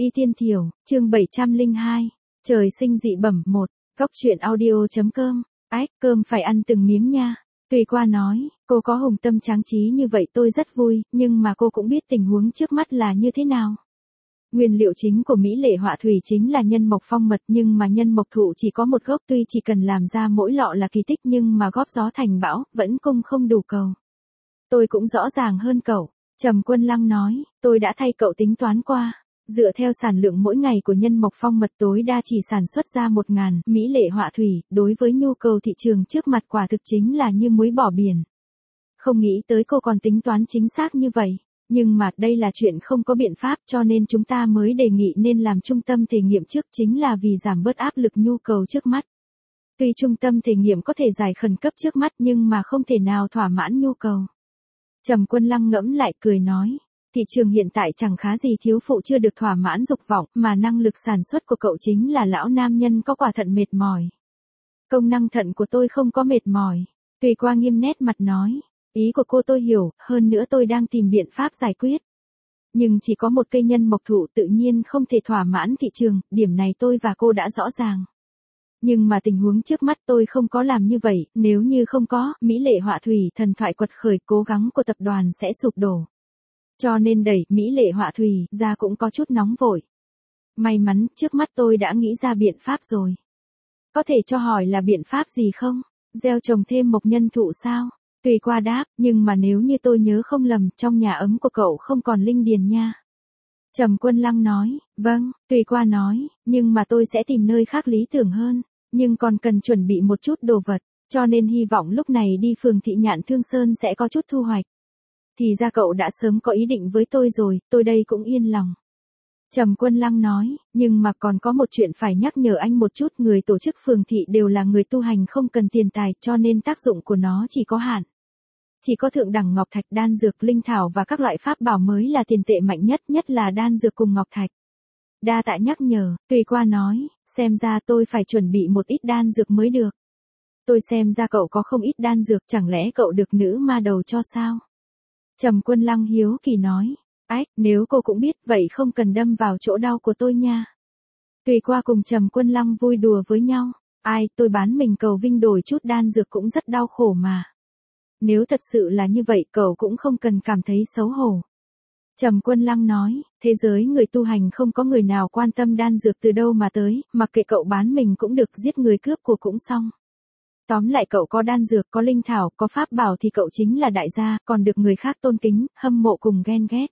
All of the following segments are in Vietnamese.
Y Tiên Thiểu, chương 702. Trời sinh dị bẩm 1. Cóc truyện audio.com. Ách, cơm phải ăn từng miếng nha. Tùy Qua nói, cô có hùng tâm tráng trí như vậy tôi rất vui, nhưng mà cô cũng biết tình huống trước mắt là như thế nào. Nguyên liệu chính của mỹ lệ họa thủy chính là nhân mộc phong mật, nhưng mà nhân mộc thụ chỉ có một gốc, tuy chỉ cần làm ra mỗi lọ là kỳ tích nhưng mà góp gió thành bão, vẫn cung không đủ cầu. Tôi cũng rõ ràng hơn cậu. Trầm Quân Lăng nói, tôi đã thay cậu tính toán qua. Dựa theo sản lượng mỗi ngày của nhân mộc phong mật tối đa chỉ sản xuất ra 1.000 mỹ lệ họa thủy, đối với nhu cầu thị trường trước mặt quả thực chính là như muối bỏ biển. Không nghĩ tới cô còn tính toán chính xác như vậy. Nhưng mà đây là chuyện không có biện pháp, cho nên chúng ta mới đề nghị nên làm trung tâm thể nghiệm trước, chính là vì giảm bớt áp lực nhu cầu trước mắt. Tuy trung tâm thể nghiệm có thể giải khẩn cấp trước mắt nhưng mà không thể nào thỏa mãn nhu cầu. Trầm Quân Lăng ngẫm lại cười nói, thị trường hiện tại chẳng khá gì thiếu phụ chưa được thỏa mãn dục vọng, mà năng lực sản xuất của cậu chính là lão nam nhân có quả thận mệt mỏi. Công năng thận của tôi không có mệt mỏi. Tùy Qua nghiêm nét mặt nói, ý của cô tôi hiểu, hơn nữa tôi đang tìm biện pháp giải quyết. Nhưng chỉ có một cây nhân mộc thụ tự nhiên không thể thỏa mãn thị trường, điểm này tôi và cô đã rõ ràng. Nhưng mà tình huống trước mắt tôi không có làm như vậy, nếu như không có, mỹ lệ họa thủy thần thoại quật khởi, cố gắng của tập đoàn sẽ sụp đổ. Cho nên đẩy mỹ lệ họa thủy ra cũng có chút nóng vội. May mắn, trước mắt tôi đã nghĩ ra biện pháp rồi. Có thể cho hỏi là biện pháp gì không? Gieo trồng thêm mộc nhân thụ sao? Tùy Qua đáp, nhưng mà nếu như tôi nhớ không lầm, trong nhà ấm của cậu không còn linh điền nha. Trầm Quân Lăng nói, vâng. Tùy Qua nói, nhưng mà tôi sẽ tìm nơi khác lý tưởng hơn, nhưng còn cần chuẩn bị một chút đồ vật, cho nên hy vọng lúc này đi phường Thị Nhạn Thương Sơn sẽ có chút thu hoạch. Thì ra cậu đã sớm có ý định với tôi rồi, tôi đây cũng yên lòng. Trầm Quân Lăng nói, nhưng mà còn có một chuyện phải nhắc nhở anh một chút, người tổ chức phường thị đều là người tu hành không cần tiền tài, cho nên tác dụng của nó chỉ có hạn. Chỉ có thượng đẳng ngọc thạch, đan dược, linh thảo và các loại pháp bảo mới là tiền tệ mạnh nhất, nhất là đan dược cùng ngọc thạch. Đa tạ nhắc nhở. Tùy Qua nói, xem ra tôi phải chuẩn bị một ít đan dược mới được. Tôi xem ra cậu có không ít đan dược, chẳng lẽ cậu được nữ ma đầu cho sao? Trầm Quân Lăng hiếu kỳ nói, ách, nếu cô cũng biết, vậy không cần đâm vào chỗ đau của tôi nha. Tùy Qua cùng Trầm Quân Lăng vui đùa với nhau, ai, tôi bán mình cầu vinh đổi chút đan dược cũng rất đau khổ mà. Nếu thật sự là như vậy, cậu cũng không cần cảm thấy xấu hổ. Trầm Quân Lăng nói, thế giới người tu hành không có người nào quan tâm đan dược từ đâu mà tới, mặc kệ cậu bán mình cũng được, giết người cướp của cũng xong. Tóm lại cậu có đan dược, có linh thảo, có pháp bảo thì cậu chính là đại gia, còn được người khác tôn kính, hâm mộ cùng ghen ghét.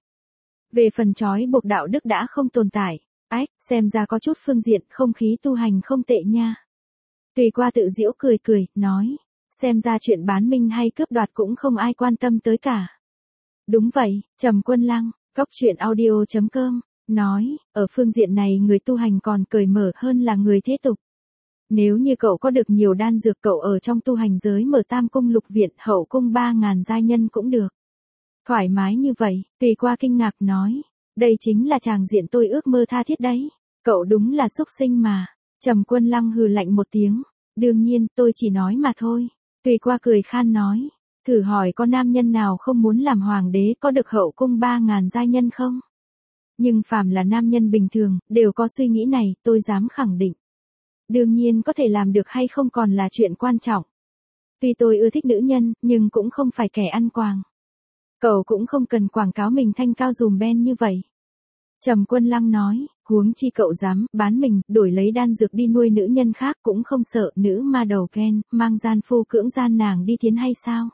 Về phần trói buộc đạo đức đã không tồn tại. Ách, xem ra có chút phương diện, không khí tu hành không tệ nha. Tùy Qua tự giễu cười cười, nói, xem ra chuyện bán minh hay cướp đoạt cũng không ai quan tâm tới cả. Đúng vậy. Trầm Quân Lăng, Cóc truyện audio.com, nói, ở phương diện này người tu hành còn cởi mở hơn là người thế tục. Nếu như cậu có được nhiều đan dược, cậu ở trong tu hành giới mở tam cung lục viện, hậu cung 3.000 giai nhân cũng được. Thoải mái như vậy. Tùy Qua kinh ngạc nói, đây chính là tràng diện tôi ước mơ tha thiết đấy. Cậu đúng là xúc sinh mà. Trầm Quân Lăng hừ lạnh một tiếng, đương nhiên tôi chỉ nói mà thôi. Tùy Qua cười khan nói, thử hỏi có nam nhân nào không muốn làm hoàng đế, có được hậu cung 3.000 giai nhân không? Nhưng phàm là nam nhân bình thường, đều có suy nghĩ này, tôi dám khẳng định. Đương nhiên có thể làm được hay không còn là chuyện quan trọng. Tuy tôi ưa thích nữ nhân, nhưng cũng không phải kẻ ăn quàng. Cậu cũng không cần quảng cáo mình thanh cao dùm ben như vậy. Trầm Quân Lăng nói, huống chi cậu dám bán mình, đổi lấy đan dược đi nuôi nữ nhân khác, cũng không sợ nữ ma đầu ghen, mang gian phu cưỡng gian nàng đi thiến hay sao?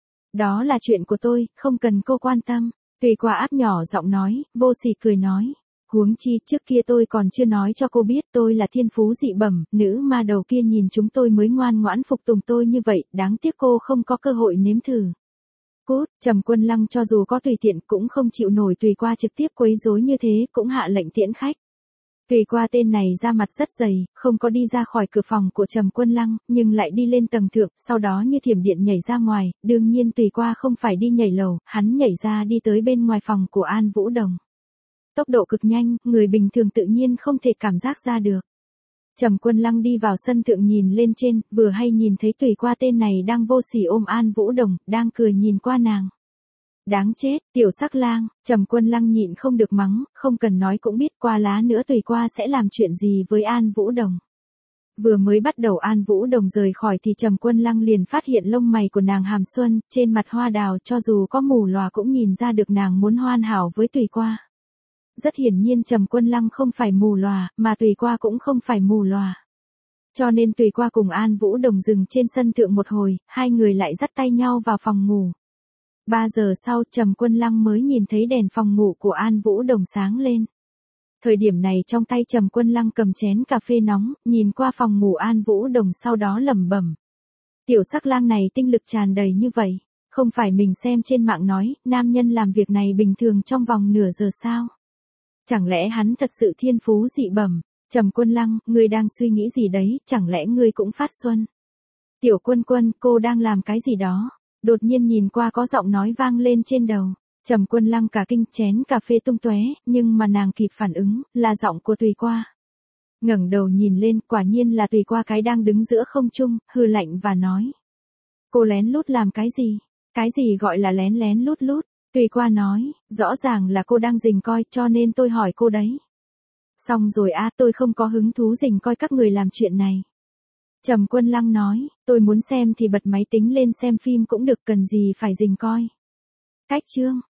Đó là chuyện của tôi, không cần cô quan tâm. Tùy Qua áp nhỏ giọng nói, vô sỉ cười nói, huống chi trước kia tôi còn chưa nói cho cô biết tôi là thiên phú dị bẩm, nữ ma đầu kia nhìn chúng tôi mới ngoan ngoãn phục tùng tôi như vậy, đáng tiếc cô không có cơ hội nếm thử. Cút. Trầm Quân Lăng cho dù có tùy tiện cũng không chịu nổi Tùy Qua trực tiếp quấy rối như thế, cũng hạ lệnh tiễn khách. Tùy Qua tên này ra mặt rất dày, không có đi ra khỏi cửa phòng của Trầm Quân Lăng, nhưng lại đi lên tầng thượng, sau đó như thiểm điện nhảy ra ngoài, đương nhiên Tùy Qua không phải đi nhảy lầu, hắn nhảy ra đi tới bên ngoài phòng của An Vũ Đồng. Tốc độ cực nhanh, người bình thường tự nhiên không thể cảm giác ra được. Trầm Quân Lăng đi vào sân thượng nhìn lên trên, vừa hay nhìn thấy Tùy Qua tên này đang vô sỉ ôm An Vũ Đồng, đang cười nhìn qua nàng. Đáng chết, tiểu sắc lang, Trầm Quân Lăng nhịn không được mắng, không cần nói cũng biết qua lá nữa Tùy Qua sẽ làm chuyện gì với An Vũ Đồng. Vừa mới bắt đầu An Vũ Đồng rời khỏi thì Trầm Quân Lăng liền phát hiện lông mày của nàng hàm xuân, trên mặt hoa đào cho dù có mù lòa cũng nhìn ra được nàng muốn hoàn hảo với Tùy Qua. Rất hiển nhiên Trầm Quân Lăng không phải mù lòa, mà Tùy Qua cũng không phải mù lòa. Cho nên Tùy Qua cùng An Vũ Đồng dừng trên sân thượng một hồi, hai người lại dắt tay nhau vào phòng ngủ. 3 giờ sau Trầm Quân Lăng mới nhìn thấy đèn phòng ngủ của An Vũ Đồng sáng lên. Thời điểm này trong tay Trầm Quân Lăng cầm chén cà phê nóng, nhìn qua phòng ngủ An Vũ Đồng sau đó lẩm bẩm. Tiểu sắc lang này tinh lực tràn đầy như vậy, không phải mình xem trên mạng nói, nam nhân làm việc này bình thường trong vòng nửa giờ sao? Chẳng lẽ hắn thật sự thiên phú dị bẩm? Trầm Quân Lăng, ngươi đang suy nghĩ gì đấy, chẳng lẽ ngươi cũng phát xuân? Tiểu Quân Quân, cô đang làm cái gì đó? Đột nhiên nhìn qua có giọng nói vang lên trên đầu. Trầm Quân Lăng cả kinh, chén cà phê tung tóe, nhưng mà nàng kịp phản ứng, là giọng của Tùy Qua. Ngẩng đầu nhìn lên, quả nhiên là Tùy Qua cái đang đứng giữa không trung, hừ lạnh và nói. Cô lén lút làm cái gì? Cái gì gọi là lén lén lút lút? Tùy Qua nói, rõ ràng là cô đang rình coi, cho nên tôi hỏi cô đấy. Xong rồi tôi không có hứng thú rình coi các người làm chuyện này. Trầm Quân Lăng nói, tôi muốn xem thì bật máy tính lên xem phim cũng được, cần gì phải rình coi. Cách chương